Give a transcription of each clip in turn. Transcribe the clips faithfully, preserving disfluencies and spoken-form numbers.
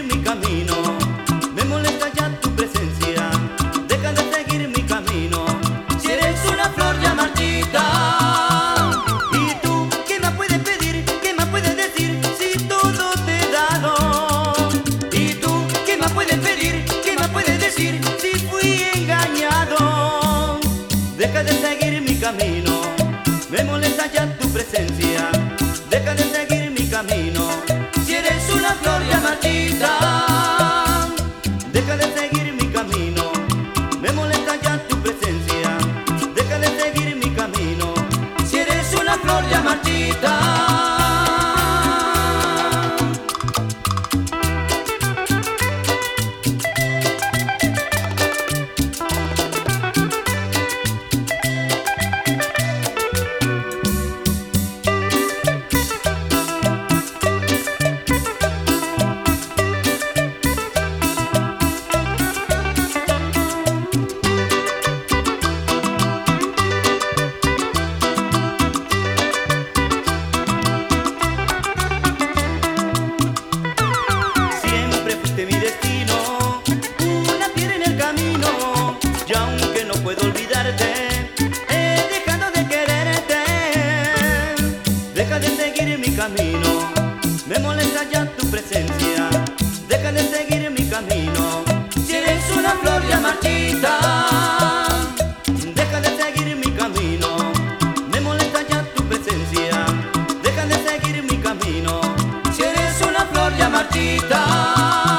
seguir mi camino, me molesta ya tu presencia. Deja de seguir mi camino, si eres una flor ya marchita. ¿Y tú qué más puedes pedir? ¿Qué más puedes decir si todo te he dado? ¿Y tú qué más puedes pedir? ¿Qué más puedes decir si fui engañado? Deja de seguir mi camino, me molesta ya tu presencia. Deja de seguir mi camino, si eres una flor ya marchita. Deja de seguir mi camino, me molesta ya tu presencia. Deja de seguir mi camino, si eres una flor ya marchita. Mi destino, una piedra en el camino, y aunque no puedo olvidarte, he dejado de quererte. Deja de seguir mi camino, me molesta ya tu presencia. Deja de seguir mi camino, si eres una flor ya marchita. Deja de seguir mi camino, me molesta ya tu presencia. Deja de seguir mi camino, si eres una flor ya marchita.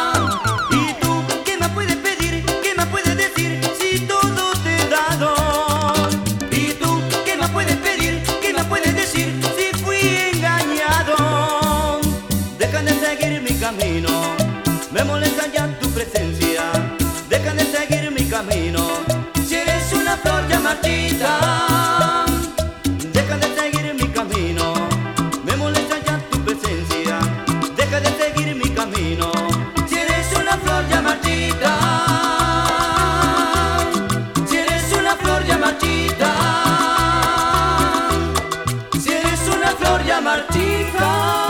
Me molesta ya tu presencia. Deja de seguir mi camino, si eres una flor ya marchita. Deja de seguir mi camino, me molesta ya tu presencia. Deja de seguir mi camino, si eres una flor ya marchita. Si eres una flor ya marchita. Si eres una flor ya marchita.